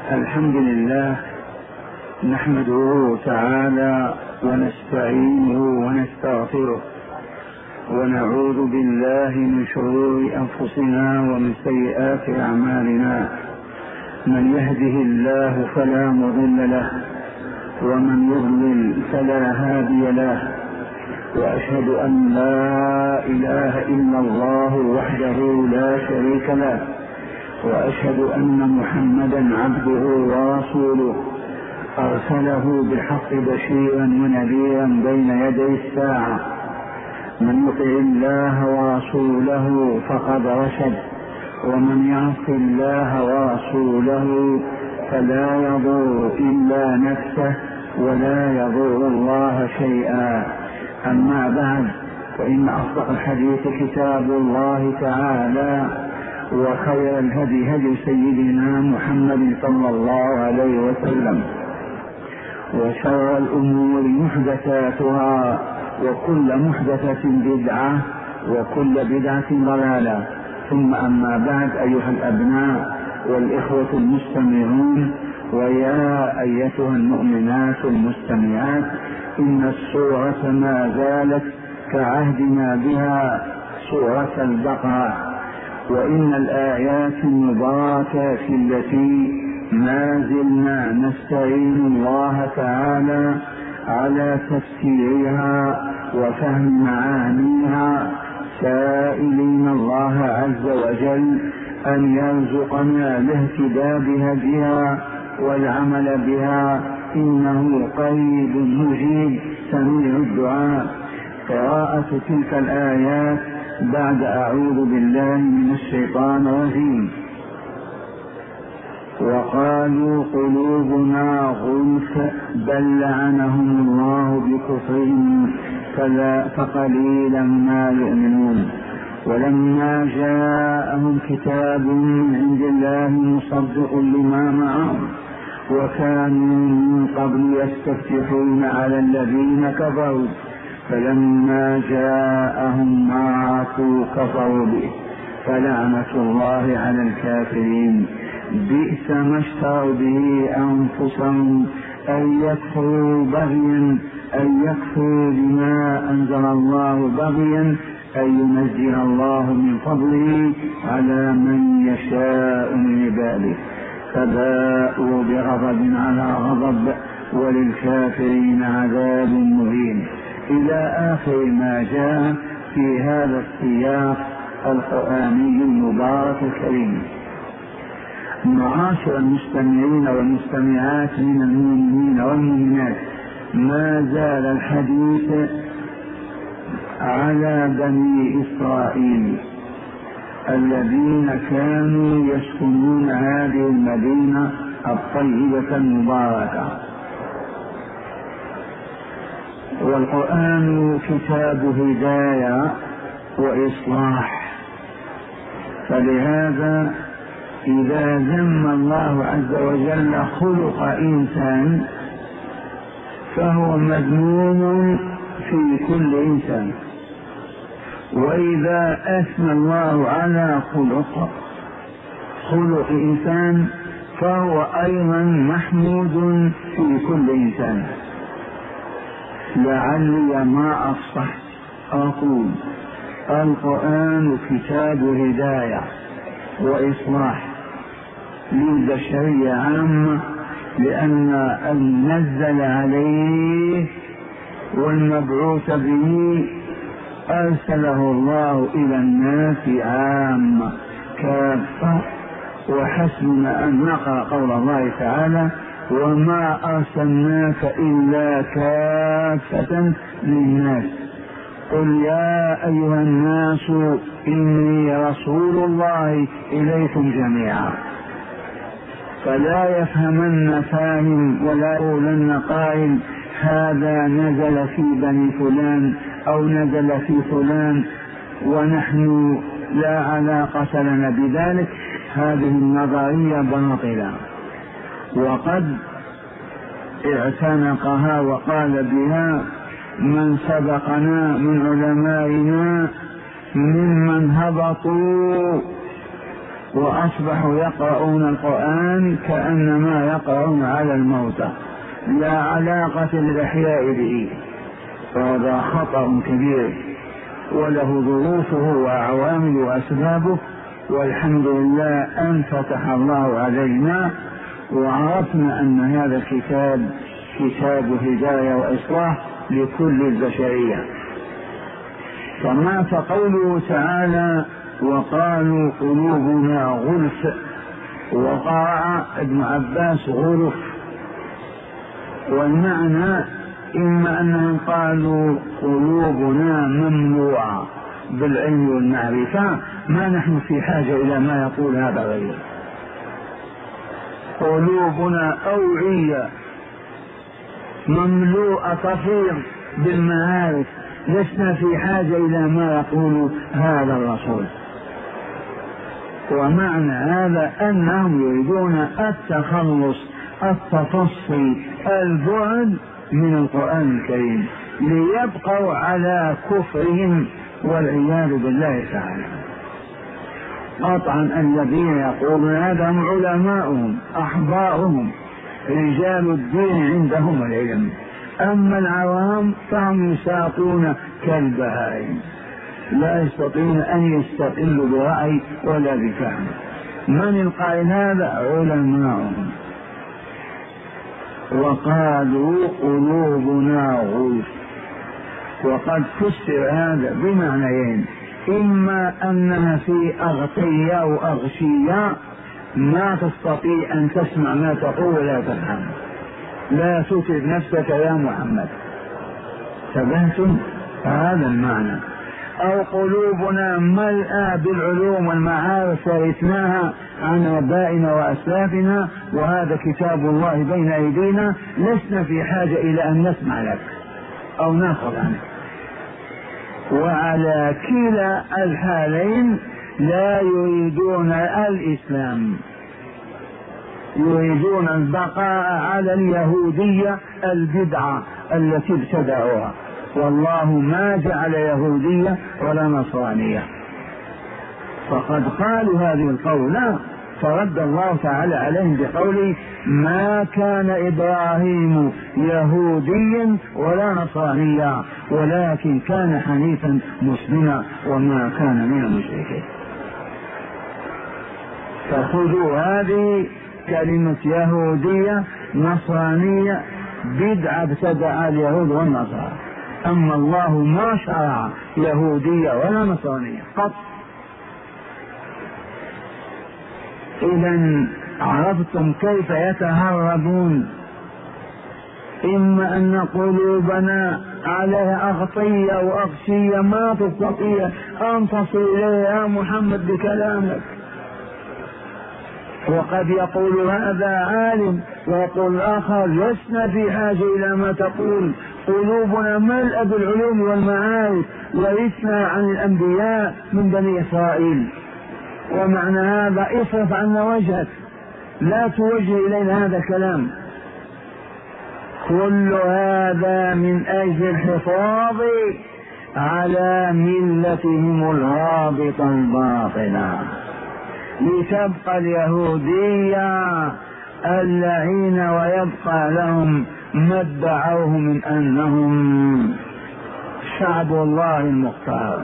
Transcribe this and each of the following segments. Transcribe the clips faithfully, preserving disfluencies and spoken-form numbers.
الحمد لله نحمده تعالى ونستعينه ونستغفره ونعوذ بالله من شرور أنفسنا ومن سيئات أعمالنا. من يهده الله فلا مضل له ومن يضلل فلا هادي له، وأشهد أن لا إله إلا الله وحده لا شريك له، وأشهد أن محمدا عبده ورسوله أرسله بالحق بشيرا ونذيرا بين يدي الساعة. من يطع الله ورسوله فقد رشد، ومن يعص الله ورسوله فلا يضر إلا نفسه ولا يضر الله شيئا. أما بعد، فإن أصدق الحديث كتاب الله تعالى، وخير الهدي هدي سيدنا محمد صلى الله عليه وسلم، وشر الأمور محدثاتها، وكل محدثة بدعة، وكل بدعة ضلالة. ثم أما بعد، أيها الأبناء والإخوة المستمعون، ويا أيتها المؤمنات المستمعات، إن السورة ما زالت كعهدنا بها سورة البقرة، وإن الآيات المباركة التي ما زلنا نستعين الله تعالى على تفسيرها وفهم معانيها، سائلين الله عز وجل أن يرزقنا الاهتداء بهديها والعمل بها، إنه قريب مجيب سميع الدعاء. قراءة تلك الآيات بعد أعوذ بالله من الشيطان الرجيم. وقالوا قلوبنا غلف بل لعنهم الله بكفرهم فقليلا ما يؤمنون. ولما جاءهم كتاب من عند الله مصدق لما معهم، وكانوا من قبل يستفتحون على الذين كفروا، فلما جاءهم ما عرفوا كفروا به، فلعنة الله على الكافرين. بئس ما اشتروا به أنفسهم أن يكفروا بغيا أن يكفروا بما أنزل الله بغيا أن ينزل الله من فضله على من يشاء من عباده، فباءوا بغضب على غضب وللكافرين عذاب مهين، إلى آخر ما جاء في هذا السياق القرآني المبارك الكريم. معاشر المستمعين والمستمعات من المؤمنين والمؤمنات، ما زال الحديث على بني إسرائيل الذين كانوا يسكنون هذه المدينة الطيبة المباركة. والقرآن كتاب هداية وإصلاح، فلهذا إذا ذم الله عز وجل خلق إنسان فهو مذموم في كل إنسان، وإذا أثنى الله على خلق خلق إنسان فهو أيضا محمود في كل إنسان. لعلي ما أصحت أقول القرآن كتاب هداية وإصلاح للبشرية عامة، لأن المنزل عليه والمبعوث به أرسله الله إلى الناس عامة كافة. وحسبنا أن نقرأ قول الله تعالى: وما أرسلناك إلا كافة للناس، قل يا أيها الناس إني رسول الله إليكم جميعا. فلا يفهمن فاهم ولا يقولن قائل هذا نزل في بني فلان أو نزل في فلان ونحن لا علاقة لنا بذلك. هذه النظرية باطلة، وقد اعتنقها وقال بها من سبقنا من علمائنا ممن هبطوا وأصبحوا يقرؤون القرآن كأنما يقرؤون على الموتى، لا علاقة للإحياء به، وهذا خطأ كبير وله ظروفه وعوامل وأسبابه. والحمد لله أن فتح الله علينا وعرفنا أن هذا الكتاب كتاب هداية وإصلاح لكل البشرية. كما فقوله تعالى وقالوا قلوبنا غلف، وقرأ ابن عباس غلف، والمعنى إما أنهم قالوا قلوبنا مملوءة بالعلم والمعرفة، ما نحن في حاجة إلى ما يقول هذا غيره، قلوبنا أوعية مملوءة تفيض بالمعارف، لسنا في حاجة إلى ما يقول هذا الرسول. ومعنى هذا أنهم يريدون التخلص، التفصي، البعد من القرآن الكريم ليبقوا على كفرهم والعياذ بالله تعالى. قطعا الذين يقولون هذا هم علماؤهم أحبارهم رجال الدين عندهم العلم، أما العوام فهم يساقون كالبهائم لا يستطيعون أن يستقلوا برأي ولا بفهم. من القائل هذا؟ علماؤهم. وقالوا قلوبنا غلف، وقد فسر هذا بمعنيين، إما أنها في أغطية أو أغشية ما تستطيع أن تسمع ما تقول ولا تفهم، لا تتعب نفسك يا محمد، تبهتم هذا المعنى. أو قلوبنا ملأى بالعلوم والمعارف ورثناها عن آبائنا وأسلافنا، وهذا كتاب الله بين أيدينا، لسنا في حاجة إلى أن نسمع لك أو ناخذ عنك. وعلى كلا الحالين لا يريدون الإسلام، يريدون البقاء على اليهودية البدعة التي ابتدعوها، والله ما جعل يهودية ولا نصرانية. فقد قالوا هذه القولة، فرد الله تعالى عليهم بقوله ما كان إبراهيم يهوديا ولا نصرانيا ولكن كان حنيفا مسلما وما كان من المشركين. فخذوا هذه كلمة يهودية نصرانية بدعة ابتدع اليهود والنصارى، أما الله ما شرع يهودية ولا نصرانية قط. إذن عرفتم كيف يتهربون، إما أن قلوبنا عليها أغطية وأغشية ما تستطيع أن تصل إليها يا محمد بكلامك، وقد يقول هذا عالم ويقول الآخر لسنا في حاجة إلى ما تقول، قلوبنا ملأ بالعلوم والمعارف ورثنا عن الأنبياء من بني إسرائيل. ومعنى هذا اصرف عنا وجهك، لا توجه إلينا هذا الكلام. كل هذا من أجل الحفاظ على ملتهم الهابطة الباطلة، لتبقى اليهودية اللعينة ويبقى لهم ما ادعوه من أنهم شعب الله المختار.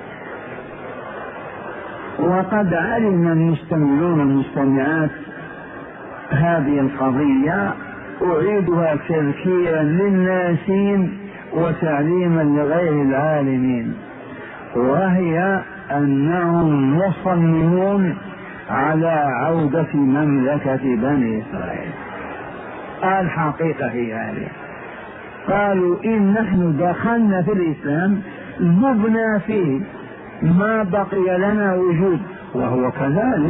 وقد علم المستمعون والمستمعات هذه القضية، أعيدها تذكيرا للناسين وتعليما لغير العالمين، وهي أنهم مصممون على عودة مملكة بني إسرائيل. الحقيقة هي هذه، قالوا إن نحن دخلنا في الإسلام ذبنا فيه ما بقي لنا وجود، وهو كذلك.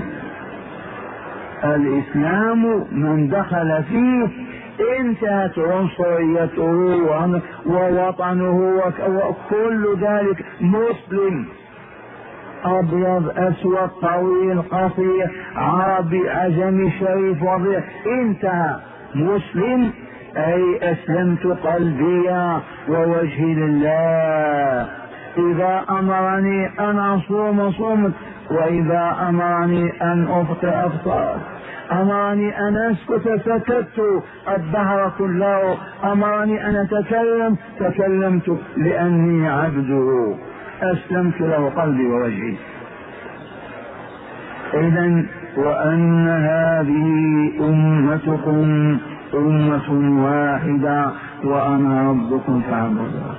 الإسلام من دخل فيه انتهت عنصريته ووطنه وكل ذلك، مسلم أبيض أسود طويل قصير عربي عجمي شريف وضيع، انتهى مسلم، أي أسلمت قلبي ووجهي لله، إذا أمرني أن أصوم صمت، وإذا أمرني أن أبطئ أبطأت، أمرني أن أسكت سكت الدهر كله، أمرني أن أتكلم تكلمت، لأني عبده أسلمت له قلبي ووجهي. إذن وأن هذه أمتكم أمة واحدة وأنا ربكم فاعبدون.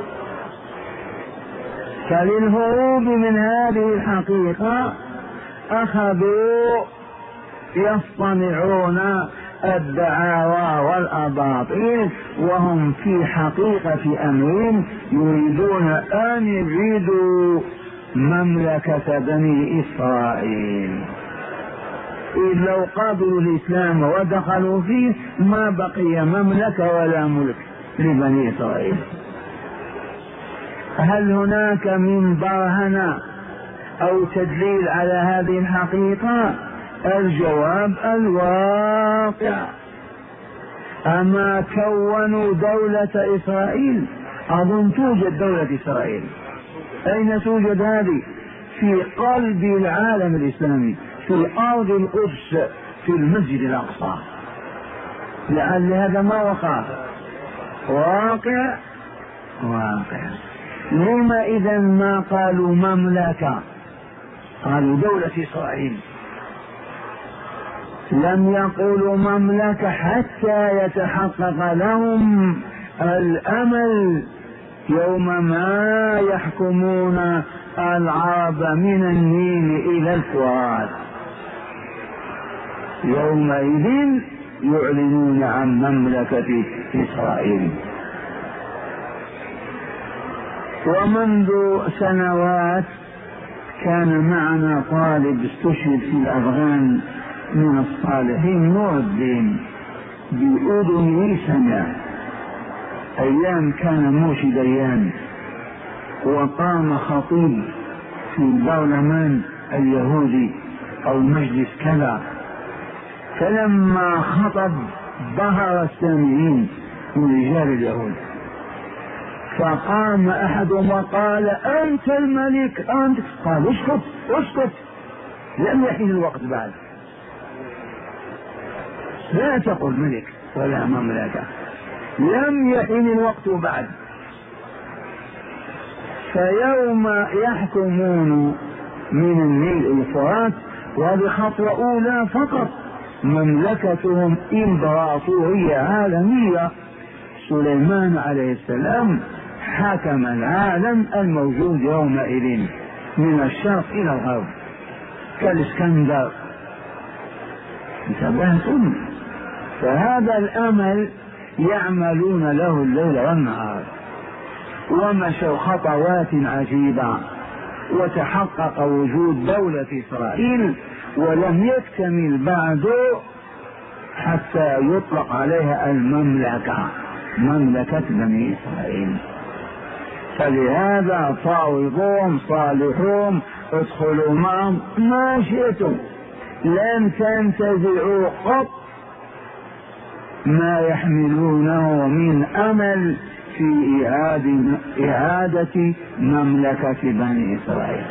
فللهروب من هذه الحقيقة أخذوا يصطنعون الدعاوى والأباطيل، وهم في حقيقة أمرهم يريدون أن يعيدوا مملكة بني إسرائيل. إذ لو قابلوا الإسلام ودخلوا فيه ما بقي مملكة ولا ملك لبني إسرائيل. هل هناك من برهنة أو تدليل على هذه الحقيقة؟ الجواب الواقع. أما كونوا دولة إسرائيل؟ أظن توجد دولة إسرائيل. أين توجد هذه؟ في قلب العالم الإسلامي، في أرض القدس، في المسجد الأقصى. لعل هذا ما وقع. واقع واقع. لما إذا ما قالوا مملكة، قالوا دولة إسرائيل؟ لم يقولوا مملكة حتى يتحقق لهم الأمل يوم ما يحكمون العرب من النيل إلى الفرات. يومئذ يعلنون عن مملكة إسرائيل. ومنذ سنوات كان معنا طالب استشهد في الأفغان من الصالحين، نور الدين، بأذنه سمع أيام كان مرشد أيام، وقام خطيب في البرلمان اليهودي أو مجلس كذا، فلما خطب ظهر السامعين من رجال اليهود، فقام أحدهم وقال أنت الملك أنت. قال اسكت اسكت، لم يحين الوقت بعد، لا تقل ملك ولا مملكة، لم يحين الوقت بعد. فيوم يحكمون من النيل الفرات، وبخطوة أولى فقط مملكتهم إمبراطورية عالمية. سليمان عليه السلام حكم العالم الموجود يومئذ من الشرق إلى الغرب كالإسكندر. انتبهتم؟ فهذا الأمل يعملون له الليل والنهار، ومشوا خطوات عجيبة، وتحقق وجود دولة إسرائيل، ولم يكتمل بعد حتى يطلق عليها المملكة، مملكة بني إسرائيل. فلهذا فاوضوهم صالحوهم ادخلوا معهم ما شئتم، لن تنتزعوا قط ما يحملونه من أمل في إعادة, إعادة مملكة بني إسرائيل.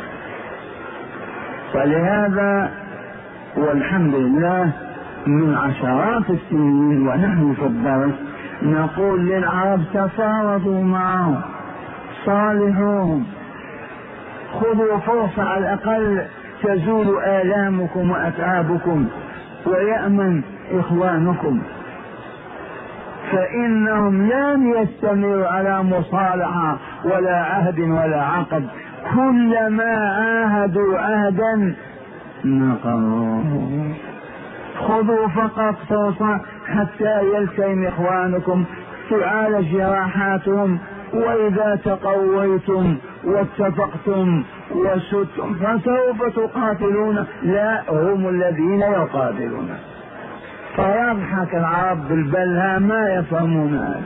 فلهذا والحمد لله من عشرات السنين ونحن في الدرس نقول للعرب تفاوضوا معهم، صالحوهم، خذوا فرصة على الأقل تزول آلامكم وأتعابكم ويأمن إخوانكم، فإنهم لن يستمروا على مصالحة ولا عهد ولا عقد، كلما عاهدوا عهدا نقضوه. خذوا فقط فرصة حتى يلتئم إخوانكم، تعالج جراحاتهم، وإذا تقويتم واتفقتم وسدتم فسوف تقاتلون، لا هم الذين يقاتلون. فيضحك العرب بالبلها ما يفهمون هذا.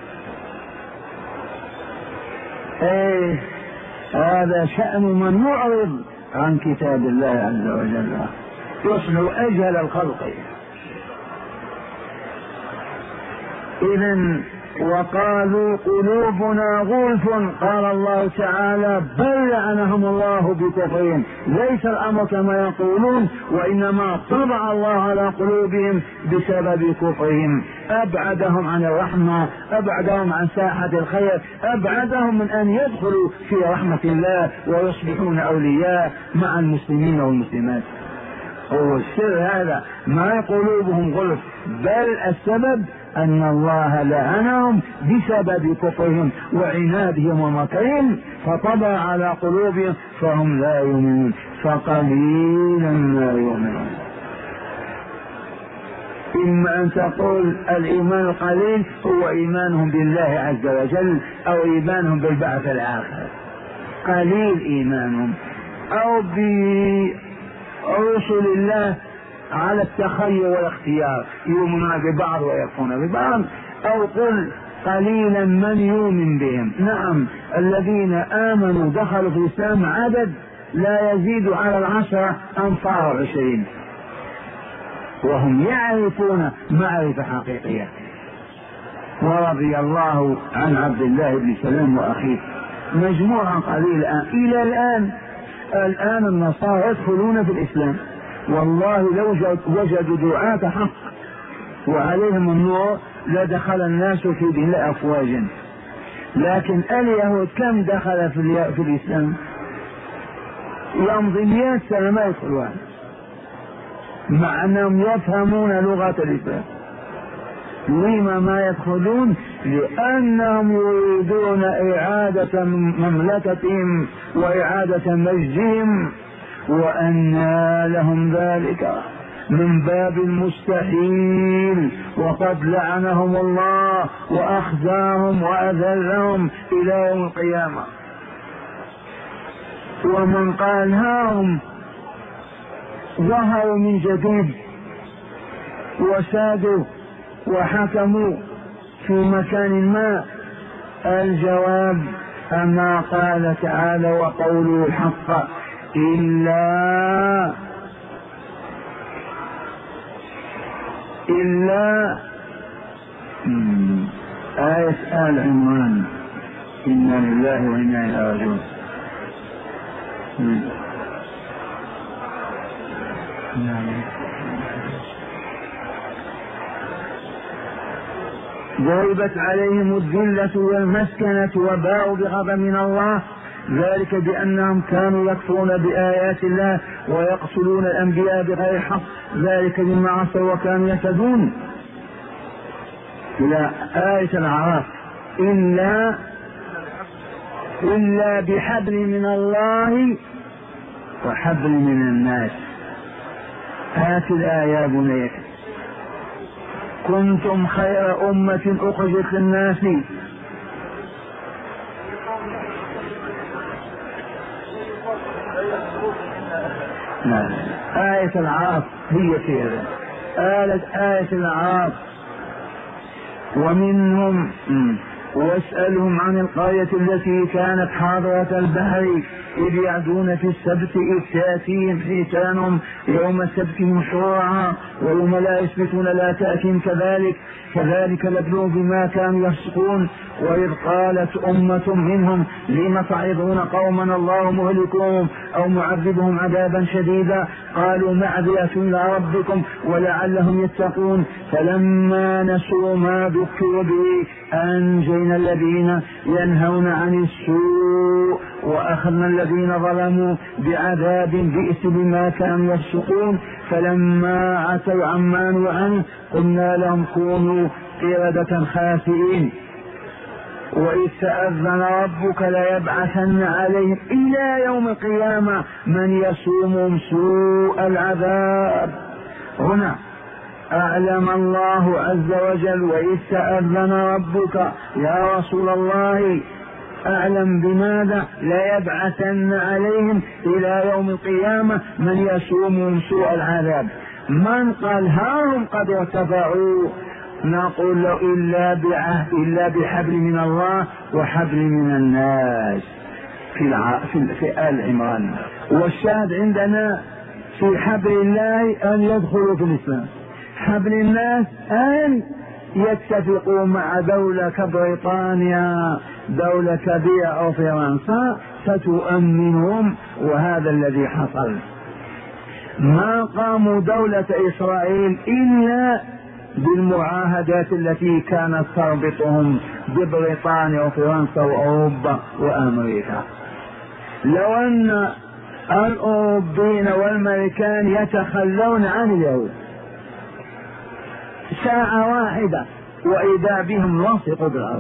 ايه هذا شأن من يعرض عن كتاب الله عز وجل، يصلح أجهل الخلق. إذن وقالوا قلوبنا غلف. قال الله تعالى بل لعنهم الله بكفرهم. ليس الأمر كما يقولون، وإنما طبع الله على قلوبهم بسبب كفرهم، أبعدهم عن الرحمة، أبعدهم عن ساحة الخير، أبعدهم من أن يدخلوا في رحمة الله ويصبحون أولياء مع المسلمين والمسلمات. هو السر هذا، ما قلوبهم غلف، بل السبب أن الله لعنهم بسبب كفرهم وعنادهم ومكرهم، فطبع على قلوبهم فهم لا يؤمنون، فقليلا ما يؤمنون. إما أن تقول الإيمان القليل هو إيمانهم بالله عز وجل أو إيمانهم بالبعث الآخر، قليل إيمانهم، أو برسل الله على التخير والاختيار، يؤمنون ببعض ويكفرون ببعض، أو قل قليلا من يؤمن بهم. نعم، الذين آمنوا دخلوا في الإسلام عدد لا يزيد على العشرة أنفار عشرين، وهم يعرفون معرفة حقيقية. ورضي الله عن عبد الله بن سلام وأخيه، مجموعة قليلة إلى الآن. الآن النصارى يدخلون في الإسلام، والله لو وجدوا دعاة حق وعليهم النور لدخل الناس في دين الله أفواجا. لكن اليهود كم دخل في, في الإسلام؟ يمضي مئة سنة ما يدخل واحد، مع أنهم يفهمون لغة الإسلام. لما ما يدخلون؟ لأنهم يريدون إعادة مملكتهم وإعادة مجدهم، وأن لهم ذلك من باب المستحيل، وقد لعنهم الله وأخزاهم وأذلهم إلى يوم القيامة. ومن قال هاهم ظهروا من جديد وسادوا وحكموا في مكان ما، الجواب أما قال تعالى وقوله الحق إلا إلا آية آل عمران إنا لله وإنا إليه راجعون. ضربت عليهم الذلة والمسكنة وباءوا بغضب من الله، ذلك بأنهم كانوا يكفرون بآيات الله ويقتلون الأنبياء بغير حق، ذلك بما عصوا وكانوا يهتدون. إلى آية الأعراف إلا إلا بحبل من الله وحبل من الناس. هات الآية بنيك كنتم خير أمة أخرجت للناس لا. آية الأعراف هي كذا، آلت آية الأعراف. ومنهم واسألهم عن القرية التي كانت حاضرة البحر إذ يعدون في السبت إذ تأتيهم حيتانهم يوم سبتهم شرعا ويوم لا يسبتون لا تأتيهم كذلك كذلك نبلوهم بما كانوا يفسقون. وإذ قالت أمة منهم لم تعظون قوما الله مهلكهم أو معذبهم عذابا شديدا قالوا معذرة إلى ربكم ولعلهم يتقون. فلما نسوا ما ذكروا به أنجينا الذين ينهون عن السوء وأخذنا الذين ظلموا بعذاب بئس بما كانوا يفسقون. فلما عتوا عما نهوا عنه قلنا لهم كونوا قردة خاسئين. وإذ تأذن ربك ليبعثن عليهم إلى يوم القيامة من يسومهم سوء العذاب. هنا أعلم الله عز وجل وإذ تأذن ربك يا رسول الله أعلم بماذا ليبعثن عليهم إلى يوم القيامة من يسومهم سوء العذاب. من قال هاهم قد ارتفعوا نقول له إلا بعهد إلا بحبل من الله وحبل من الناس في, الع... في... في آل عمران. والشاهد عندنا في حبل الله أن يدخلوا في الإسلام، حبل الناس أن يتفقوا مع دولة كبريطانيا، دولة كبيرة أو فرنسا، فتؤمنهم. وهذا الذي حصل. ما قاموا دولة إسرائيل إلا بالمعاهدات التي كانت تربطهم ببريطانيا وفرنسا وأوروبا وأمريكا. لو أن الأوروبيين والأمريكان يتخلون عن اليهود ساعة واحدة وإذا بهم لصقوا بالأرض،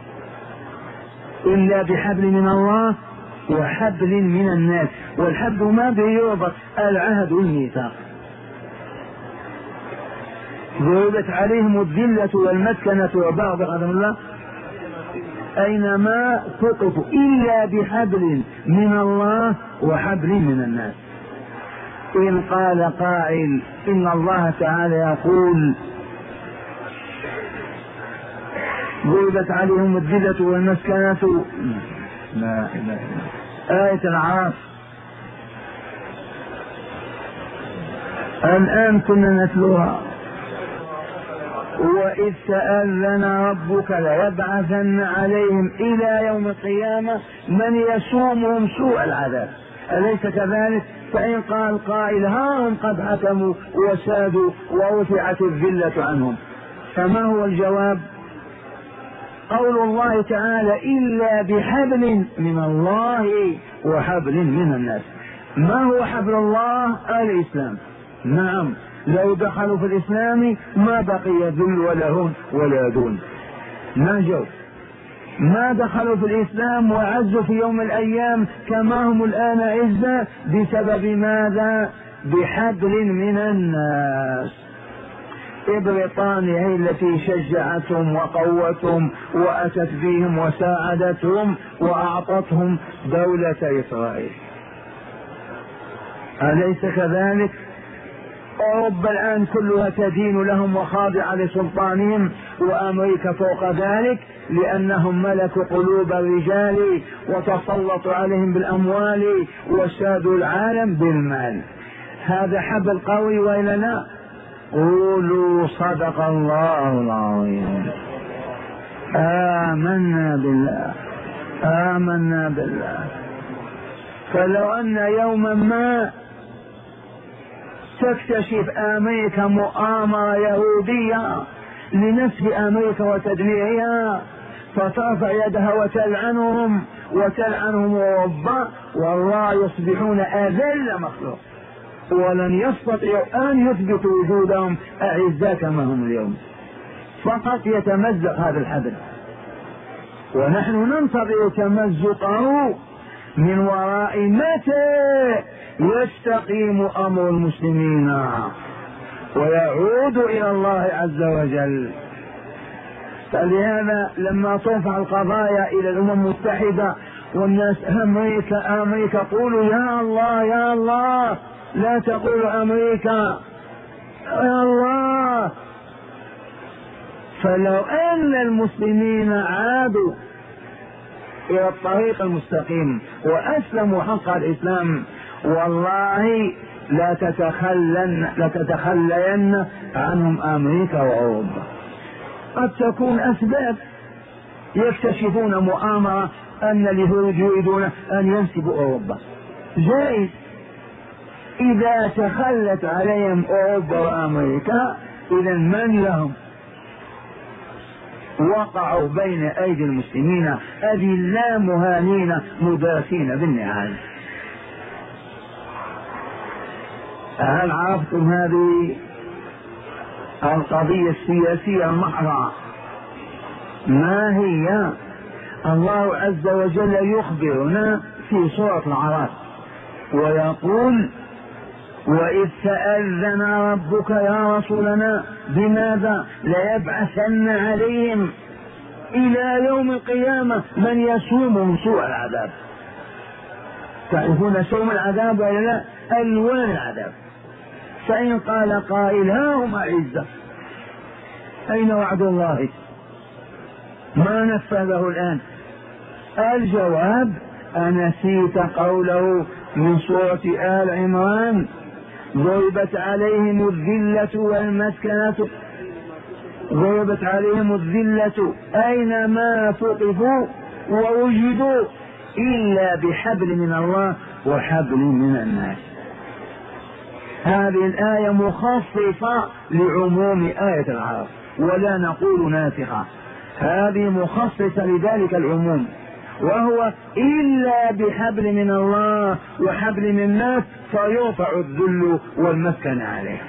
إلا بحبل من الله وحبل من الناس، والحبل ما بيربط العهد والميثاق. ضربت عليهم الذلة والمسكنة وبعض قدم الله أينما ثقفوا إلا بحبل من الله وحبل من الناس. إن قال قائل إن الله تعالى يقول ضربت عليهم الذلة والمسكنة، لا إله إلا الله، آية العراف. الآن كنا نتلوها. وإذ تأذن ربك ليبعثن عليهم إلى يوم القيامة من يسومهم سوء العذاب، أليس كذلك؟ فإن قال قائل ها هم قد حكموا وسادوا ورفعت الذلة عنهم، فما هو الجواب؟ قول الله تعالى إلا بحبل من الله وحبل من الناس. ما هو حبل الله؟ الإسلام. نعم، لو دخلوا في الإسلام ما بقي ذل ولا هون ولا دون، ما جو، ما دخلوا في الإسلام وعزوا في يوم الأيام كما هم الآن عزة بسبب ماذا؟ بحبل من الناس. بريطانيا هي التي شجعتهم وقوتهم وأتت بهم وساعدتهم وأعطتهم دولة إسرائيل، أليس كذلك؟ أوروبا الآن كلها تدين لهم وخاضعة لسلطانهم، وأمريكا فوق ذلك لأنهم ملكوا قلوب الرجال وتسلطوا عليهم بالأموال وسادوا العالم بالمال. هذا حبل قوي وإلا لا؟ قولوا صدق الله العظيم. آمنا بالله، آمنا بالله. فلو أن يوما ما تكتشف أمريكا مؤامرة يهودية لنسف أمريكا وتدميرها فترفع يدها وتلعنهم وتلعنهم أوروبا، والله يصبحون أذل مخلوق ولن يستطيعوا أن يثبتوا وجودهم أعزاء كما هم اليوم. فقط يتمزق هذا الحبل، ونحن ننتظر تمزقه من وراء متى يستقيم أمر المسلمين ويعود إلى الله عز وجل. فلهذا لما ترفع القضايا إلى الأمم المتحدة والناس أمريكا أمريكا قولوا يا الله يا الله، لا تقولوا أمريكا يا الله. فلو أن المسلمين عادوا إلى الطريق المستقيم وأسلموا حق الإسلام والله لا تتخلن لا تتخلين عنهم أمريكا وأوروبا. قد تكون أسباب يكتشفون مؤامرة أن اليهود يريدون أن ينسبوا أوروبا، جائز. إذا تخلت عليهم أوروبا وأمريكا إذا من لهم؟ وقعوا بين أيدي المسلمين أذلاء مهانين مداسين بالنعال. هل عرفتم هذه القضية السياسية المحضة؟ ما هي؟ الله عز وجل يخبرنا في سورة الأعراف ويقول وإذ تأذن ربك يا رسولنا بماذا؟ ليبعثن عليهم إلى يوم القيامة من يسومهم سوء العذاب. تعرفون سوم العذاب ولا لا؟ ألوان العذاب. فإن قال قائل ها هم أعزة، أين وعد الله؟ ما نفذه الآن؟ الجواب أنسيت قوله من سورة آل عمران ضربت عليهم الذلة والمسكنة ضربت عليهم الذلة أينما ثقفوا ووجدوا إلا بحبل من الله وحبل من الناس. هذه الآية مخصصة لعموم آية العرب ولا نقول ناسخة، هذه مخصصة لذلك العموم، وهو إلا بحبل من الله وحبل من الناس فيرفع الذل والمسكن عليه.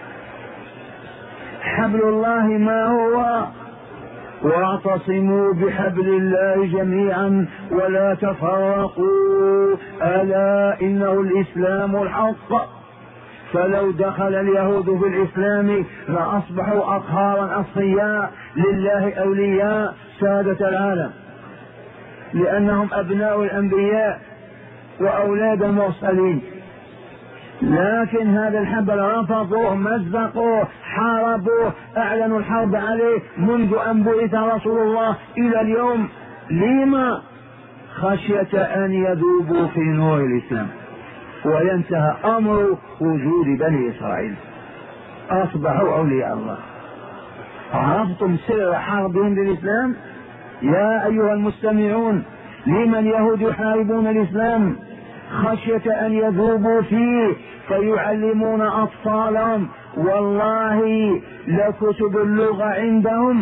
حبل الله ما هو؟ واعتصموا بحبل الله جميعا ولا تفرقوا ألا إنه الإسلام الحق. فلو دخل اليهود في الإسلام لأصبحوا أطهارا أصفياء لله أولياء سادة العالم، لأنهم أبناء الأنبياء وأولاد المرسلين. لكن هذا الحبل رفضوه، مزقوه، حاربوه، أعلنوا الحرب عليه منذ أن بعث رسول الله إلى اليوم. لما؟ خشية أن يذوبوا في نور الإسلام وينتهى أمر وجود بني إسرائيل، أصبحوا أولياء الله. عرفتم سر حربهم للإسلام؟ يا أيها المستمعون، لمن يهود يحاربون الإسلام؟ خشية أن يذوبوا فيه فيعلمون أطفالهم. والله لكتب اللغة عندهم،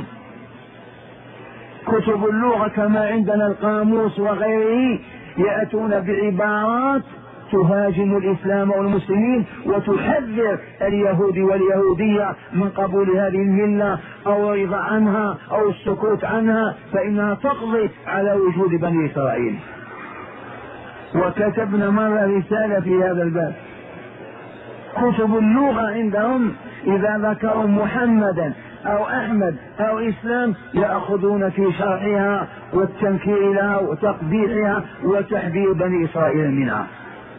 كتب اللغة كما عندنا القاموس وغيره، يأتون بعبارات تهاجم الإسلام والمسلمين وتحذر اليهود واليهودية من قبول هذه الملة أو الرضا عنها أو السكوت عنها، فإنها تقضي على وجود بني إسرائيل. وكتبنا مرة رسالة في هذا الباب. كتب اللغة عندهم إذا ذكروا محمدا أو أحمد أو إسلام يأخذون في شرحها والتنكير لها وتقبيحها وتحذير بني إسرائيل منها.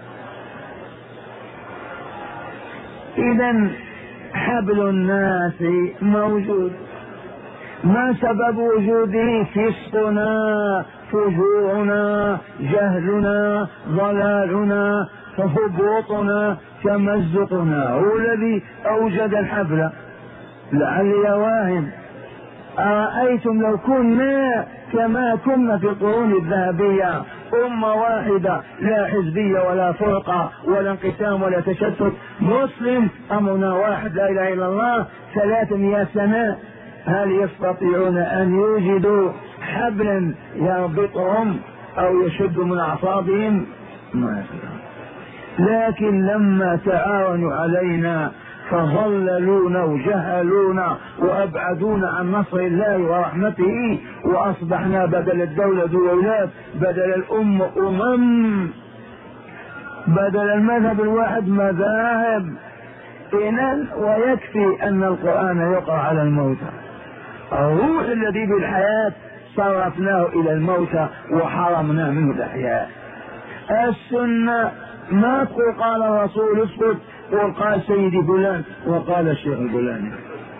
إذن حبل الناس موجود. ما سبب وجوده؟ فسقنا، فجورنا، جهلنا، ضلالنا، هبوطنا، تمزقنا. هو الذي أوجد الحبل. لعلي واهم، أرأيتم لو كنا كما كنا في القرون الذهبية أمة واحدة لا حزبية ولا فرقة ولا انقسام ولا تشتت، مسلم أمرنا واحد لا إله إلا الله ثلاثمائة سنة، هل يستطيعون أن يوجدوا حبلا يربطهم أو يشد من أعصابهم؟ ما يستطيعون. لكن لما تعاونوا علينا فضللونا وجهلونا وأبعدونا عن نصر الله ورحمته، وأصبحنا بدل الدولة دولات، بدل الأم أمم، بدل المذهب الواحد مذاهب. إذن ويكفي أن القرآن يقرأ على الموتى، الروح الذي بالحياة صرفناه إلى الموتى وحرمنا منه الأحياء. السنة ما تقول قال الرسول اسكت وقال سيدي فلان وقال الشيخ الفلاني.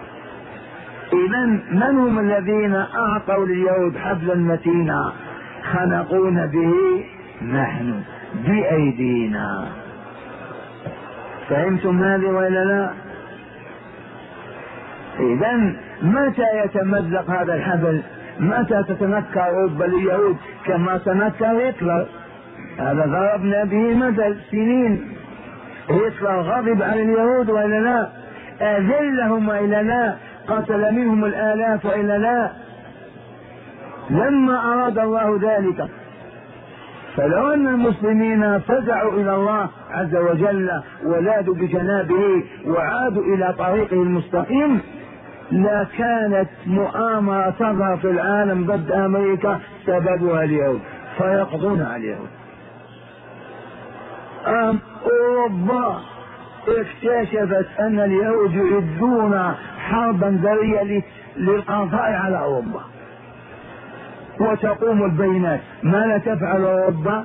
إذن من هم الذين أعطوا لليهود حبلا متينا خنقون به؟ نحن بأيدينا. فهمتم هذه ولا لا؟ إذن متى يتمزق هذا الحبل؟ متى تتنكر أوروبا لليهود كما تنكر هتلر؟ هذا ضربنا به مثل سنين. هتلر غضب على اليهود وإلا لا؟ أذلهم وإلا لا؟ قتل منهم الآلاف وإلا لا؟ لما أراد الله ذلك. فلو أن المسلمين فزعوا إلى الله عز وجل ولادوا بجنابه وعادوا إلى طريقه المستقيم لكانت مؤامرة تظهر في العالم ضد أمريكا سببها اليهود فيقضون على اليهود. أم أوروبا اكتشفت أن اليهود يعدون حربا ذرية للقضاء على أوروبا، وتقوم البينات. ما لا تفعل أوروبا؟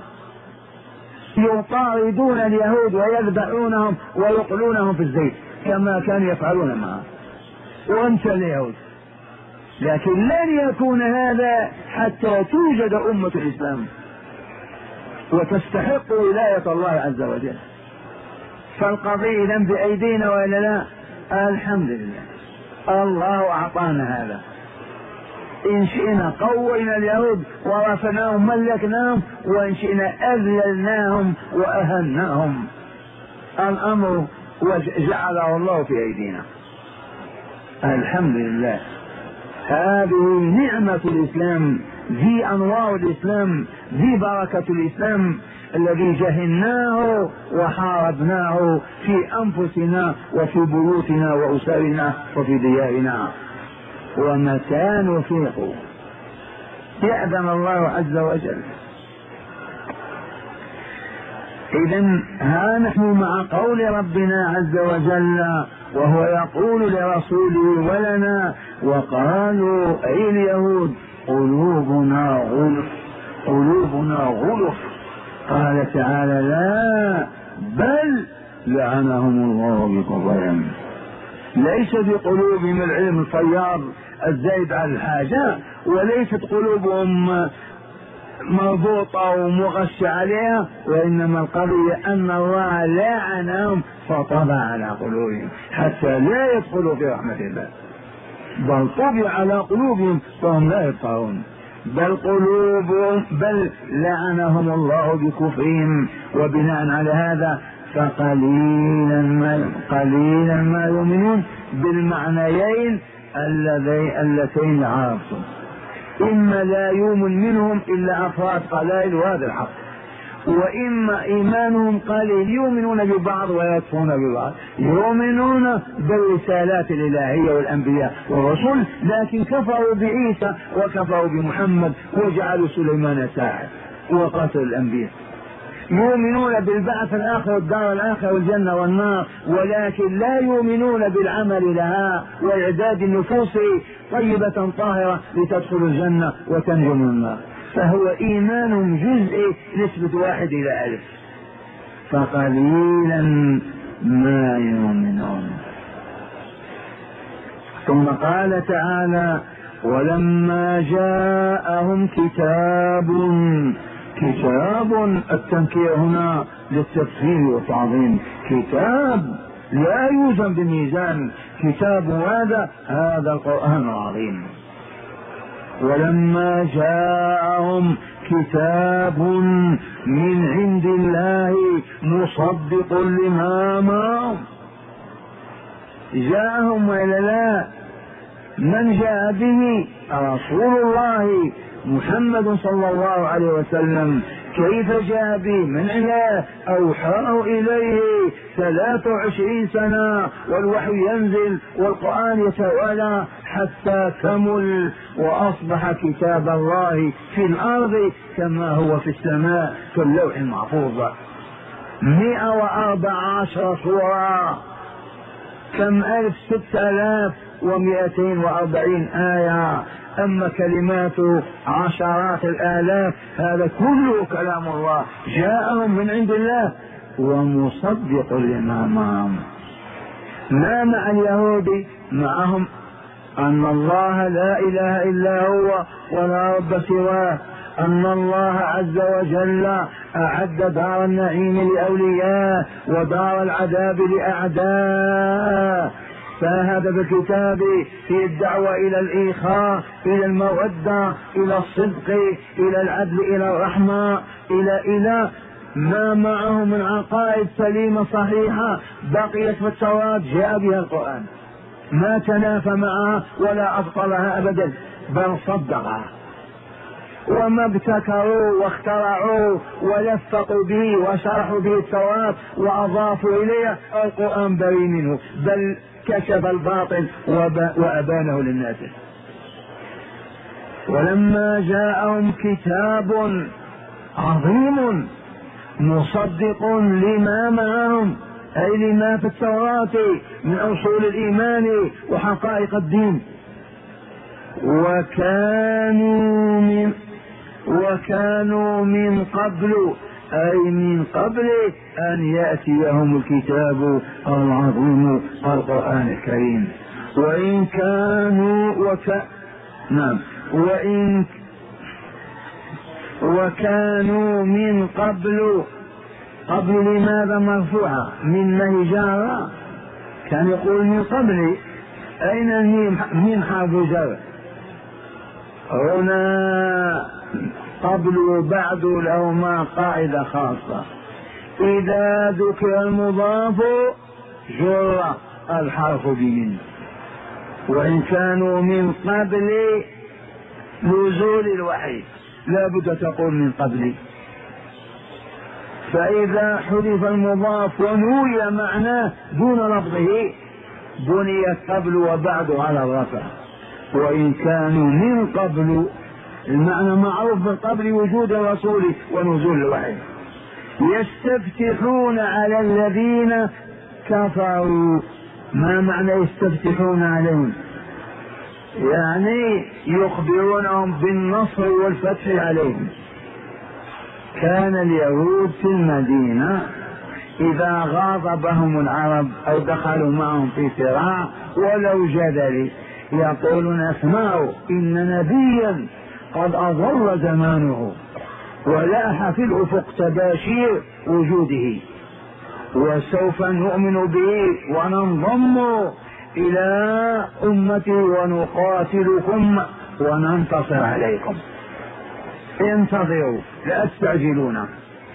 يطاردون اليهود ويذبحونهم ويقلونهم في الزيت كما كانوا يفعلون معهم وانت اليهود. لكن لن يكون هذا حتى توجد أمة الإسلام وتستحق ولاية الله عز وجل. فالقضية لم بأيدينا وإلا لا؟ الحمد لله. الله أعطانا هذا. إن شئنا قوينا اليهود ورفعناهم ملكناهم، وإن شئنا أذللناهم وأهناهم. الأمر وجعله الله في أيدينا. الحمد لله. هذه نعمة الإسلام، ذي أنوار الإسلام، ذي بركة الإسلام الذي جهلناه وحاربناه في أنفسنا وفي بيوتنا وأسرنا وفي ديارنا. ومتى نفيق يأذن الله عز وجل. إذن ها نحن مع قول ربنا عز وجل وهو يقول لرسوله ولنا: وقالوا أي اليهود قلوبنا غلف قلوبنا غلف. قال تعالى: لا، بل لعنهم الله بكفرهم. ليس بقلوبهم العلم الفياض الزايد على الحاجة، وليست قلوبهم مربوطة ومغشى عليها، وإنما القضية أن الله لعنهم فطبع على قلوبهم حتى لا يدخلوا في رحمة الله، بل طبع على قلوبهم فهم لا يبصرون. بل قلوبهم بل لعنهم الله بكفرهم. وبناء على هذا فقليلا ما قليلا ما يؤمنون بالمعنيين اللتين عرفتم. إما لا يؤمن منهم إلا أفراد قلائل، وهذا الحق، وإما إيمانهم قليل، يؤمنون ببعض ويكفرون ببعض، يؤمنون بالرسالات الإلهية والأنبياء والرسل، لكن كفروا بعيسى وكفروا بمحمد وجعلوا سليمان ساحر وقتلوا الأنبياء. يؤمنون بالبعث الآخر والدار الآخر والجنة والنار، ولكن لا يؤمنون بالعمل لها وإعداد النفوس طيبة طاهرة لتدخل الجنة وتنجو من النار. فهو إيمان جزئي نسبة واحد إلى ألف. فقليلا ما يؤمنون. ثم قال تعالى: ولما جاءهم كتاب كتاب التنكير هنا للتفسير والتعظيم. كتاب لا يوزن بميزان، كتاب هذا هذا القرآن العظيم. ولما جاءهم كتاب من عند الله مصدق لما معهم. جاءهم وإلا لا؟ من جاء به؟ رسول الله محمد صلى الله عليه وسلم. كيف جاء به؟ من الله أوحاه إليه ثلاث وعشرين سنة والوحي ينزل والقرآن يتوالى حتى كمل وأصبح كتاب الله في الأرض كما هو في السماء في اللوح المحفوظ. مئة وأربع عشر سورة، كم ألف؟ ست آلاف ومئتين وأربعين آية. أما كلمات عشرات الآلاف، هذا كله كلام الله جاءهم من عند الله ومصدق لما معهم. ما مع اليهود؟ معهم أن الله لا إله إلا هو ولا رب سواه، أن الله عز وجل أعد دار النعيم لأولياء ودار العذاب لأعداء. فهذا بالكتاب في الدعوة إلى الإخاء، إلى المودة، إلى الصدق، إلى العدل، إلى الرحمة، إلى إلى ما معه من عقائد سليمة صحيحة بقيت في التوراة جاء بها القرآن، ما تنافى معها ولا أبطلها أبدا، بل صدقها. وما ابتكروا واخترعوا ولفقوا به وشرحوا به التوراة وأضافوا إليه القرآن بريء منه، بل كشف الباطل وأبانه للناس. ولما جاءهم كتاب عظيم مصدق لما معهم، أي لما في التوراة من أصول الإيمان وحقائق الدين. وكانوا من وكانوا من قبل، أي من قبل أن يأتيهم الكتاب العظيم القرآن الكريم. وإن كانوا وك... نعم وإن وكانوا من قبل. قبل لماذا مرفوعة؟ من نهجارة، كان يقول من قبل، أين الميم؟ ميم حرف جر. هنا قبل وبعد لهما قاعدة خاصة، إذا ذكر المضاف جر الحرف بمن، وإن كانوا من قبل نزول الوحي لا بد تقول من قبل. فإذا حذف المضاف ونوي معناه دون لفظه بنيت قبل وبعد على الرفع. وإن كانوا من قبل المعنى معروف من قبل وجود الرسول ونزول الوحي. يستفتحون على الذين كفروا. ما معنى يستفتحون عليهم؟ يعني يخبرونهم بالنصر والفتح عليهم. كان اليهود في المدينة إذا غاضبهم العرب أو دخلوا معهم في صراع ولو جدل يقولون اسمعوا إن نبيا قد أضل زمانه ولاح في الأفق تباشير وجوده، وسوف نؤمن به وننضم إلى أمته ونقاتلكم وننتصر عليكم، انتظروا لا تستعجلون.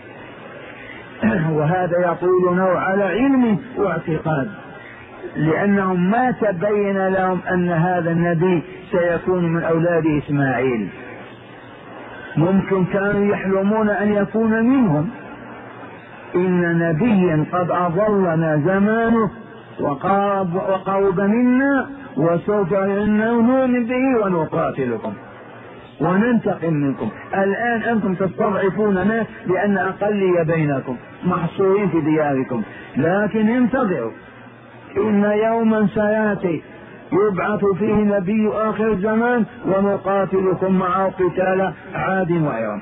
وهذا يقولونه على علم واعتقاد، لأنهم ما تبين لهم أن هذا النبي سيكون من أولاد إسماعيل. ممكن كانوا يحلمون أن يكون منهم. إن نبيا قد أضلنا زمانه وقرب, وقرب منا وسوف نؤمن به ونقاتلكم وننتقم منكم. الآن أنتم تستضعفوننا لأن أقلية بينكم محصورين في دياركم، لكن انتظروا إن يوما سيأتي يبعث فيه نبي آخر الزمان ونقاتلكم معه قتال عاد وإرم.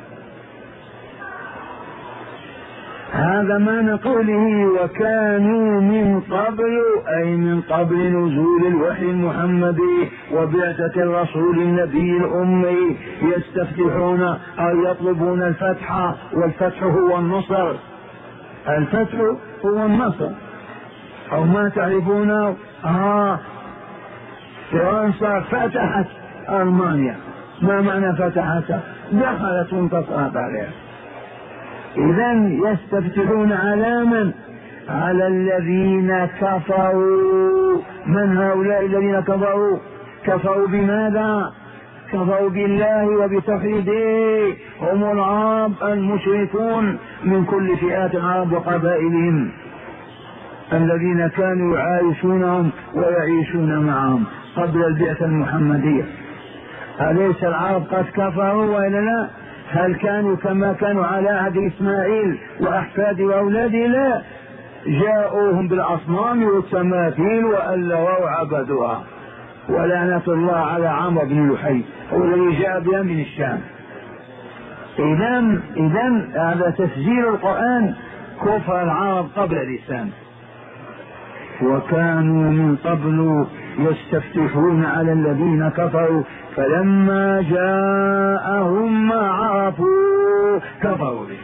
هذا معنى قوله وكانوا من قبل، أي من قبل نزول الوحي المحمدي وبعثة الرسول النبي الأمي يستفتحون أو يطلبون الفتح، والفتح هو النصر. الفتح هو النصر. أو ما تعرفونه آه فرنسا فتحت ألمانيا. ما معنى فتحتها؟ دخلت وانتصرت عليها. إذن يستفتحون على من؟ على الذين كفروا. من هؤلاء الذين كفروا؟ كفروا بماذا؟ كفروا بالله وبتوحيده. هم العرب المشركون من كل فئات العرب وقبائلهم الذين كانوا يعايشونهم ويعيشون معهم قبل البعثة المحمدية. أليس العرب قد كفروا وإلا لا؟ هل كانوا كما كانوا على عهد إسماعيل وأحفاده وأولاده؟ لا، جاءوهم بالأصنام والتماثيل وألوا وعبدوها. ولعنة الله على عمرو بن لحي هو الذي جاء بها من الشام. إذن إذن هذا تسجيل القرآن كفر العرب قبل الإسلام. وكانوا من قبل يستفتحون على الذين كفروا فلما جاءهم ما عرفوا كفروا به.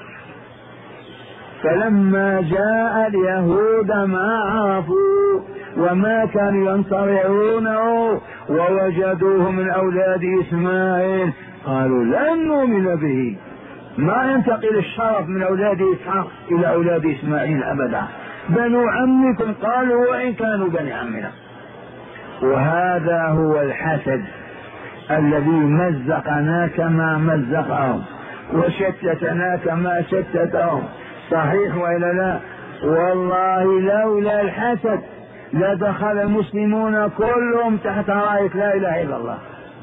فلما جاء اليهود ما عرفوا وما كانوا ينتظرونه ووجدوه من أولاد إسماعيل قالوا لن نؤمن به. ما ينتقل الشرف من أولاد إسحاق إلى أولاد إسماعيل أبدا. بنو عمكم قالوا وإن كانوا بني عمنا. وهذا هو الحسد الذي مزقنا كما مزقهم وشتتنا كما شتتهم. صحيح وإلا لا؟ والله لولا الحسد لدخل المسلمون كلهم تحت راية لا إله إلا الله.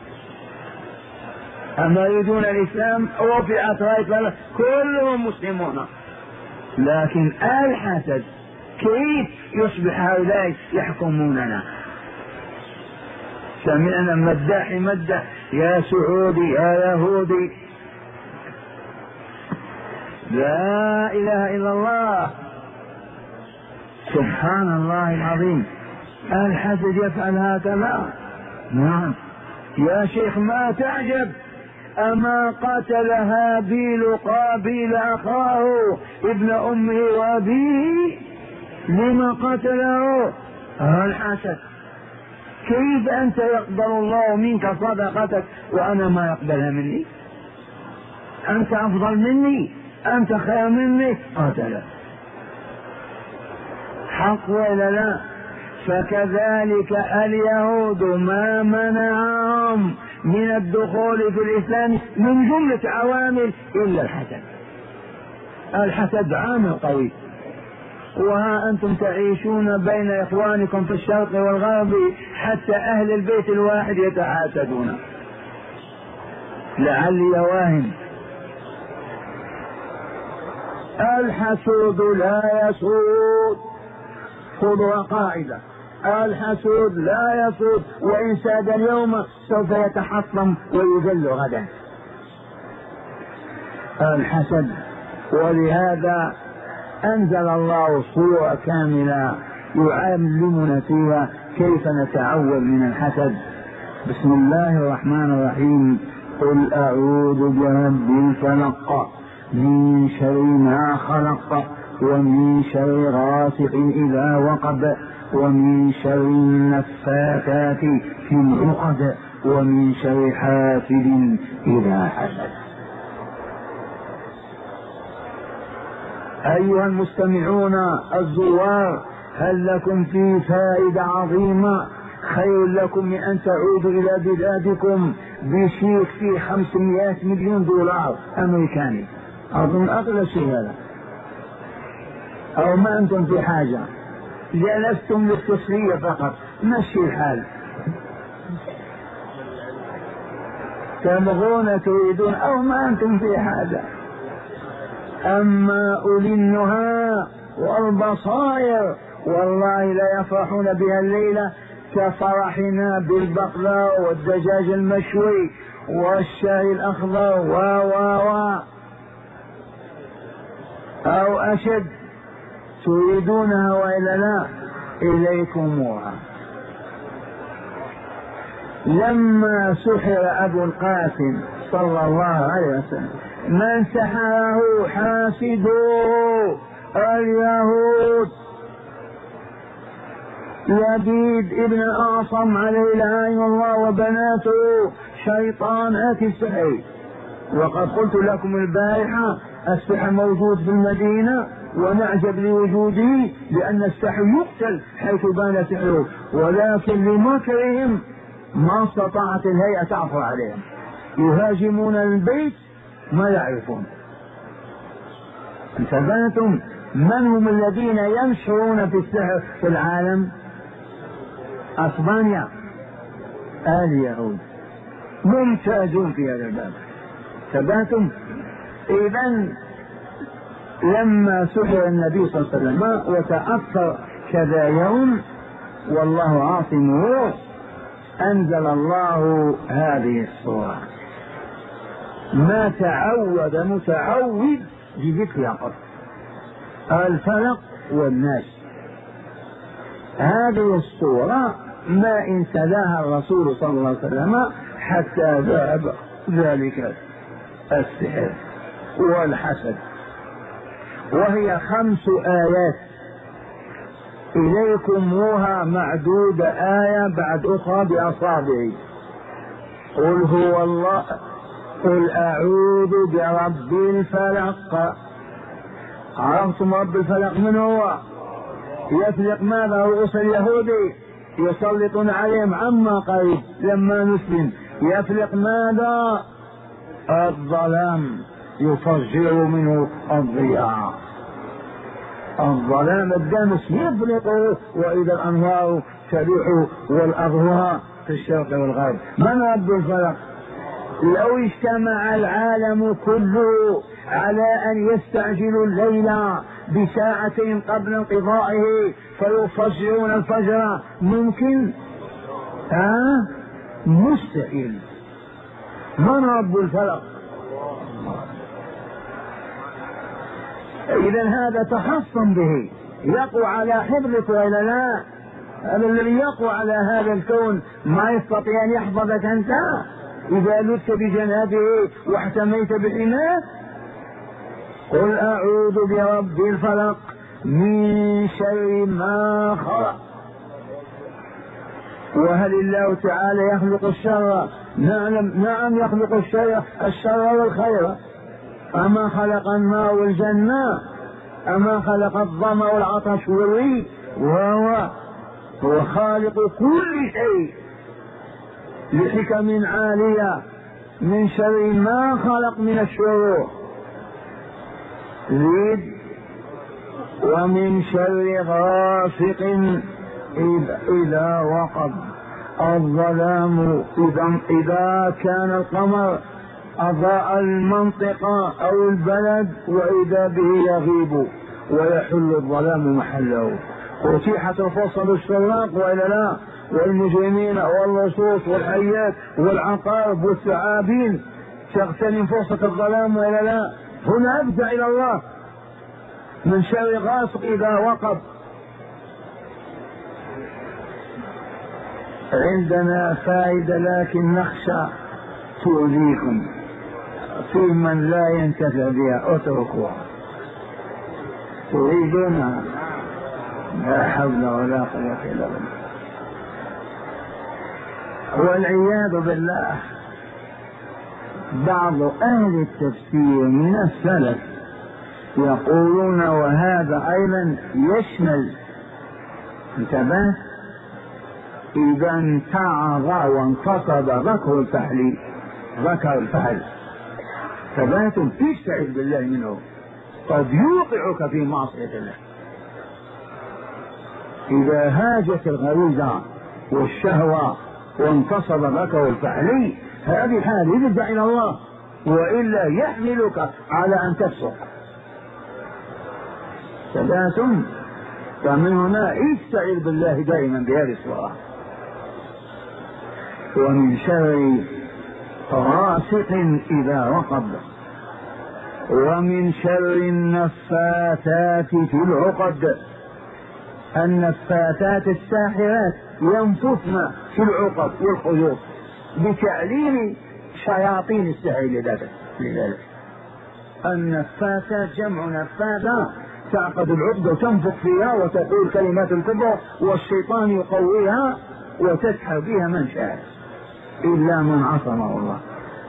أما يريدون الإسلام رفعت راية الله كلهم مسلمون. لكن الحسد كيف يصبح هؤلاء يحكموننا؟ سمعنا مداح مدح يا سعودي يا يهودي. لا إله إلا الله. سبحان الله العظيم. الحسد يفعل هكذا. نعم يا شيخ ما تعجب. أما قتل هابيل قابيل أخاه ابن أمه وأبيه؟ لما قتله؟ الحسد. كيف أنت يقبل الله منك صدقتك وأنا ما يقبلها مني؟ أنت أفضل مني، أنت خير مني، قاتل حق ولا لا؟ فكذلك اليهود ما منعهم من الدخول في الإسلام من جملة عوامل إلا الحسد. الحسد عامل قوي، وها أنتم تعيشون بين إخوانكم في الشرق والغرب حتى أهل البيت الواحد يتحاسدون. لعلي واهم. الحسود لا يسود، خذوا قاعدة، الحسود لا يسود، وإن ساد اليوم سوف يتحطم ويذل غدا. الحسد. ولهذا أنزل الله سورة كاملة يعلمنا فيها كيف نتعوذ من الحسد. بسم الله الرحمن الرحيم. قل أعوذ برب الفلق من شر ما خلق ومن شر غاسق إذا وقب ومن شر النفاثات في العقد ومن شر حاسد إذا حسد. أيها المستمعون الزوار، هل لكم في فائدة عظيمة؟ خير لكم من أن تعودوا إلى بلادكم بشيك في خمسمائة مليون دولار أمريكاني، أظن أغلى شيء هذا. أو ما أنتم في حاجة، جلستم للتسلية فقط، مشي الحال. تبغون تريدون أو ما أنتم في حاجة. أما أولي النهى والبصائر والله لا يفرحون بها الليلة كفرحنا بالبقلاء والدجاج المشوي والشاي الأخضر و و و أو أشد. تريدونها وإلا لا؟ إليكموها. لما سحر أبو القاسم صلى الله عليه وسلم من سحره حاسدوه اليهود. لبيد ابن الأعصم عليه لعين الله وبناته شيطانات السحر. وقد قلت لكم البارحة السحر موجود في المدينة ونعجب لوجوده، لأن السحر يقتل حيث بان سحره، ولكن لمكرهم ما استطاعت الهيئة تعفو عليهم، يهاجمون البيت ما يعرفون. انتبهتم؟ من هم الذين ينشرون في السحر في العالم؟ اسبانيا، اليهود ممتازون في هذا الباب. انتبهتم؟ اذا لما سحر النبي صلى الله عليه وسلم وتأثر كذا يوم والله عاصمه، أنزل الله هذه السورة. ما تعود متعود بذكر قط الفلق والناس. هذه السورة ما إن تلاها الرسول صلى الله عليه وسلم حتى ذهب ذلك السحر والحسد. وهي خمس آيات إليكموها معدودة آية بعد أخرى بأصابعي. قل هو الله، قل أعوذ برب الفلق. عرفتم رب الفلق من هو؟ يفلق ماذا؟ رؤوس اليهودي يسلطون عليهم عما قريب لما نسلم. يفلق ماذا؟ الظلام، يفجر منه الضياء. الظلام الدامس يفلقه، وإذا الأنوار تلوح والأضواء في الشرق والغرب. من رب الفلق؟ لو اجتمع العالم كله على أن يستعجلوا الليل بساعتين قبل انقضائه فيفجرون الفجر، ممكن؟ ها؟ مستحيل. من رب الفلق؟ إذا هذا تحصن به، يقوى على حفظك وإلا لا؟ هذا الذي يقوى على هذا الكون ما يستطيع أن يحفظك أنت إذا لدت بجنابه واحتميت بحماه. قل أعوذ برب الفلق من شر ما خلق وهل الله تعالى يخلق الشر؟ نعم, نعم يخلق الشر, الشر والخير. أما خلق الماء والجنة؟ أما خلق الظما والعطش والريح؟ وهو هو خالق كل شيء لحكم عالية. من شر ما خلق من الشرور زيد. ومن شر غاسق إذا وقب. الظلام إذا كان القمر أضاء المنطقة أو البلد وإذا به يغيب ويحل الظلام محله. أتيحت الفرصة بالسراق وإلا لا؟ والمجرمين واللصوص والحيات والعقارب والثعابين تغتنم فرصة الظلام وإلا لا؟ هنا أبدأ إلى الله. من شر غاسق إذا وقب. عندنا فائدة لكن نخشى تؤذيكم في من لا ينتفع بها، اتركوها. تريدونها؟ لا حول ولا قوة إلا بالله. والعياذ بالله بعض أهل التفسير من السلف يقولون وهذا أيضا يشمل، انتبه، إذا انتعظ وانتصب ذكر الفحل، ذكر الفحل ثبات تستعذ بالله منه قد يوقعك في معصية الله. إذا هاجت الغريزة والشهوة وانتصب ذكر الفحل هذه حال ارجع إلى الله، وإلا يحملك على أن تفسق. ثبات. فمن هنا استعذ بالله دائما بهذه الصورة. ومن شر غاسق إذا وقب. ومن شر النفاثات في العقد. النفاثات الساحرات ينفثن في العقد والخيوط بتعليم شياطين السحر لذلك. النفاثات جمع نفاثة، تعقد العقد وتنفخ فيها وتقول كلمات الكفر والشيطان يقويها وتسحر بها من شاء إلا من عصمه الله.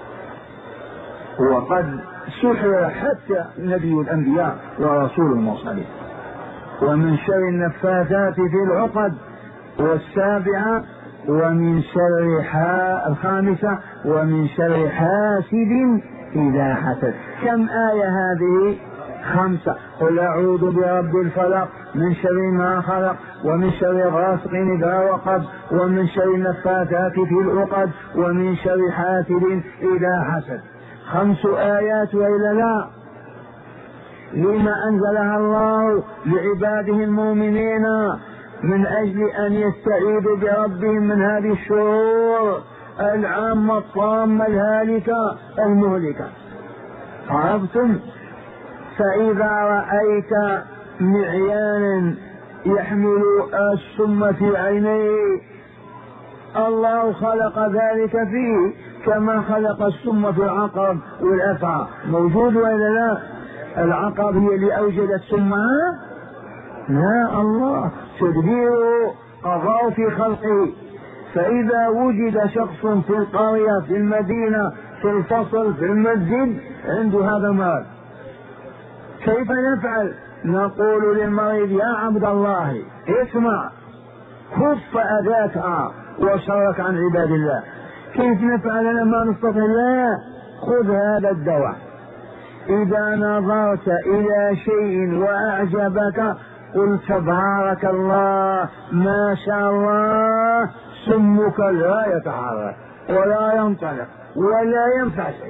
وقد سحر حتى نبي الأنبياء ورسول المرسلين. ومن شر النفاثات في العقد. والسابعة ومن شر حا الخامسة ومن شر حاسد إذا حسد. كم آية هذه؟ خمسة. قل أعوذ برب الفلق من شر ما خلق ومن شر غاسق إذا وقب ومن شر النفاثات في العقد ومن شر حاسد إذا حسد. خمس آيات وإلا لا؟ لما أنزلها الله لعباده المؤمنين؟ من أجل أن يستعيذوا بربهم من هذه الشرور العامة الطامة الهالكة المهلكة. عرفتم؟ فإذا رأيت معيانا يحمل السم في عينيه الله خلق ذلك فيه كما خلق السم في العقرب والأفعى. موجود ولا لا؟ العقرب هي اللي أوجدت سمها؟ لا، الله تدبيره قضاء في خلقه. فإذا وجد شخص في القرية في المدينة في الفصل في المسجد عنده هذا المرض، كيف نفعل؟ نقول للمريض يا عبد الله اسمع، كف أذاك وشرك عن عباد الله. كيف نفعل لما نستطيع؟ لا، خذ هذا الدواء. إذا نظرت إلى شيء وأعجبك قل تبارك الله ما شاء الله، سمك لا يتحرك ولا ينطلق ولا ينفع شيء.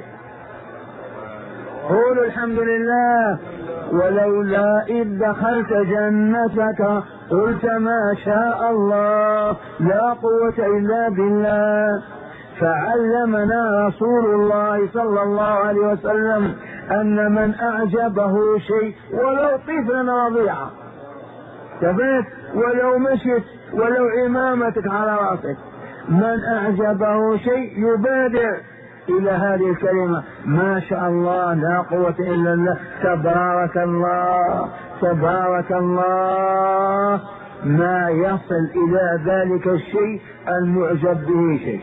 قولوا الحمد لله. ولولا إذ دخلت جنتك قلت ما شاء الله لا قوة إلا بالله. فعلمنا رسول الله صلى الله عليه وسلم أن من أعجبه شيء ولو طفلا رضيعا ثبت ولو مشيت ولو عمامتك على راسك، من أعجبه شيء يبادر إلى هذه الكلمة ما شاء الله لا قوة إلا بالله، تبارك الله تبارك الله. ما يصل إلى ذلك الشيء المعجب به شيء.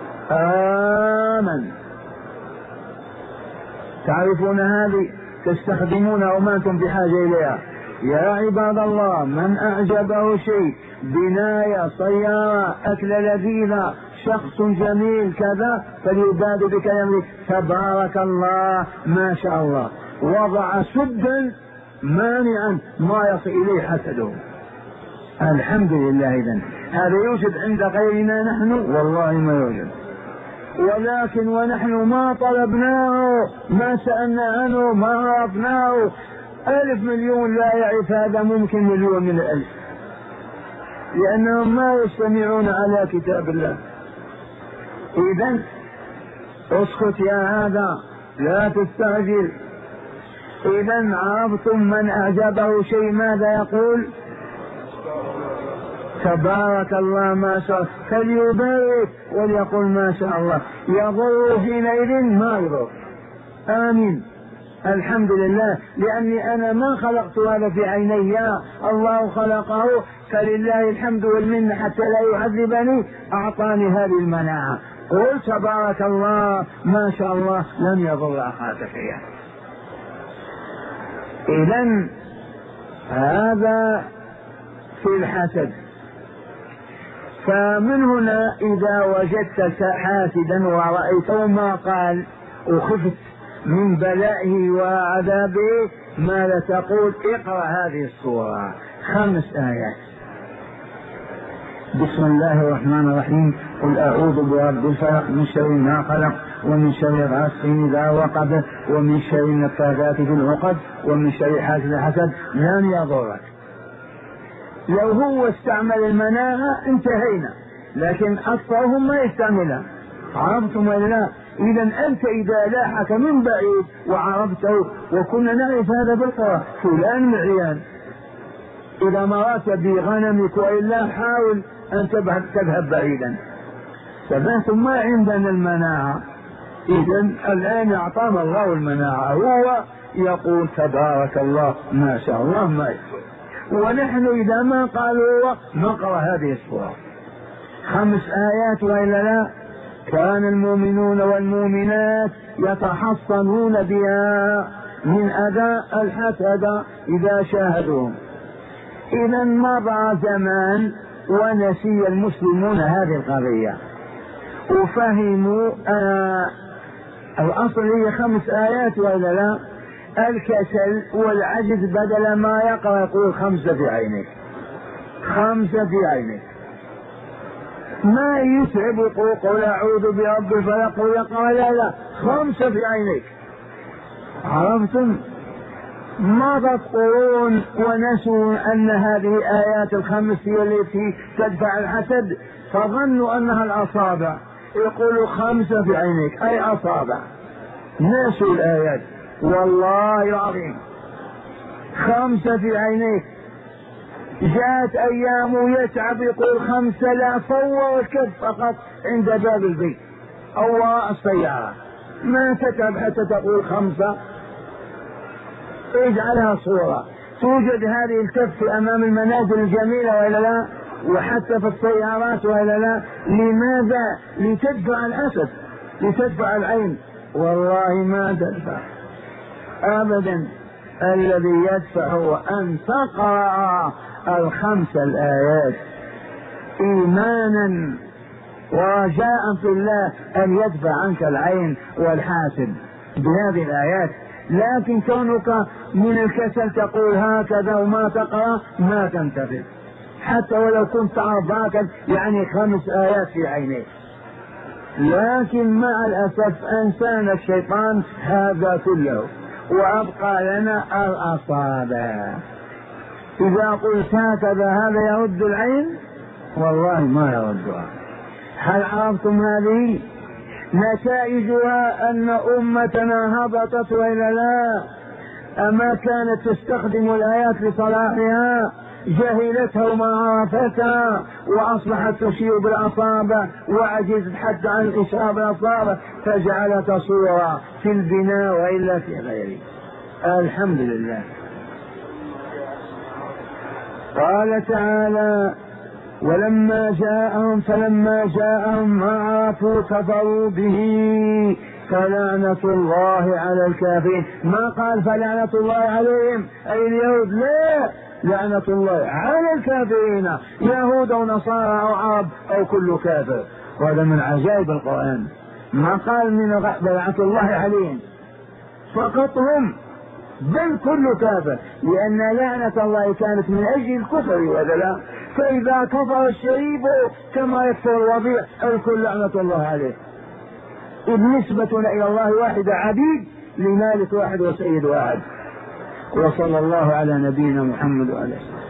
آمن. تعرفون هذه تستخدمونها وما أنتم بحاجة إليها. يا عباد الله، من أعجبه شيء، بناية، سيارة، أكلة لذيذة، شخص جميل كذا، فليبادر بكلمة تبارك الله ما شاء الله، وضع سدا مانعا ما يصل إليه حسده. الحمد لله. إذن هذا يوجد عند غيرنا نحن؟ والله ما يوجد. ولكن ونحن ما طلبناه، ما سألنا عنه، ما عرفناه. ألف مليون لا يعرف هذا، ممكن مليون من الألف، لأنهم ما يستمعون على كتاب الله. إذن اسكت يا هذا، لا تستعجل. إذن عرفتم من أعجبه شيء ماذا يقول؟ تبارك الله ما شاء الله، فليبارك وليقول ما شاء الله. يضر حينئذ ما يضر. آمين. الحمد لله، لأني أنا ما خلقت هذا في عيني، الله خلقه، فلله الحمد والمنة حتى لا يعذبني، أعطاني هذه المناعة. قل تبارك الله ما شاء الله، لن يضر أخاك شيئا. إذن هذا في الحسد. فمن هنا إذا وجدت حاسدا ورأيته ما قال وخفت من بلائه وعذابه، ماذا تقول؟ اقرأ هذه السورة، خمس آيات. بسم الله الرحمن الرحيم. قل أعوذ برب الفلق، من شر ما خلق، ومن شر غاسق إذا وقب، ومن شر النفاثات في العقد، ومن شر حاسد حسد. لن يضرك. لو هو استعمل المناعة انتهينا، لكن أكثرهم ما يستعملها. عرفتم ولا لا؟ إذا أنت إذا لاحك من بعيد وعرفته، وكنا نعرف هذا بالقرى، فلان معيان، إذا مرات بغنمك وإلا حاول أن تذهب تذهب بعيدا. سمعتم ما عندنا المناعة. إذا الآن أعطانا الله المناعة، هو يقول تبارك الله ما شاء الله ما يكفر. ونحن إذا ما قالوا نقرأ هذه السورة، خمس آيات وإلا لا. كان المؤمنون والمؤمنات يتحصنون بها من أذى الحسد إذا شاهدوهم. إذا مضى زمان ونسي المسلمون هذه القضية وفهموا آه الأصل هي خمس آيات وإلا لا. الكسل والعجز بدل ما يقرأ يقول خمسة في عينك، خمسة في عينك. ما يتعب يقول قل أعوذ برب الفلق ويقرأ لا لا خمسة في عينك. عرفتم؟ مضت قرون ونسوا أن هذه آيات الخمس هي التي تدفع الحسد، فظنوا أنها الأصابع. يقولوا خمسة في عينك أي أصابع، نسوا الآيات. والله العظيم خمسة في عينيك. جاءت أيام يتعب يقول خمسة، لا فور الكف فقط عند باب البيت أو وراء السيارة، ما تتعب حتى تقول خمسة. اجعلها صورة. توجد هذه الكف أمام المنازل الجميلة وإلا لا، وحتى في السيارات وإلا لا. لماذا؟ لتدفع الأسد، لتدفع العين. والله ما تدفع أبدا. الذي يدفع هو أن تقرأ الخمس الآيات إيمانا ورجاء في الله أن يدفع عنك العين والحاسد بهذه الآيات. لكن كونك من الكسل تقول هكذا وما تقرأ ما تنتفع، حتى ولو كنت تعرف هكذا يعني خمس آيات في عينيك. لكن مع الأسف أنسان الشيطان هذا كله وأبقى لنا الأصابع. إذا قلت هكذا هذا يرد العين، والله ما يردها. هل عرفتم هذه؟ نتائجها أن أمتنا هبطت وإلا لا. أما كانت تستخدم الآيات لصلاحها، جهلتها وما عرفتها وأصبحت تشير بالأصابع وعجزت حتى عن الإشارة بالأصابع، فجعلت صورة في البناء وإلا في غيره. الحمد لله. قال تعالى ولما جاءهم فلما جاءهم ما عرفوا كفروا به فلعنة الله على الكافرين. ما قال فلعنة الله عليهم أي اليهود، لا، لعنة الله على الكافرين، يهود أو نصارى أو عرب أو كل كافر. وهذا من عجائب القرآن، ما قال من لعنة الله عليهم فقط هم، بل كل كافر، لأن لعنة الله كانت من أجل الكفر وهذا لا. فإذا كفر الشريف كما يكفر الوضيع الكل لعنة الله عليه. إذ نسبتنا إلى الله واحدة، عبيد لمالك واحد وسيد واحد. وصلى الله على نبينا محمد وعلى آله.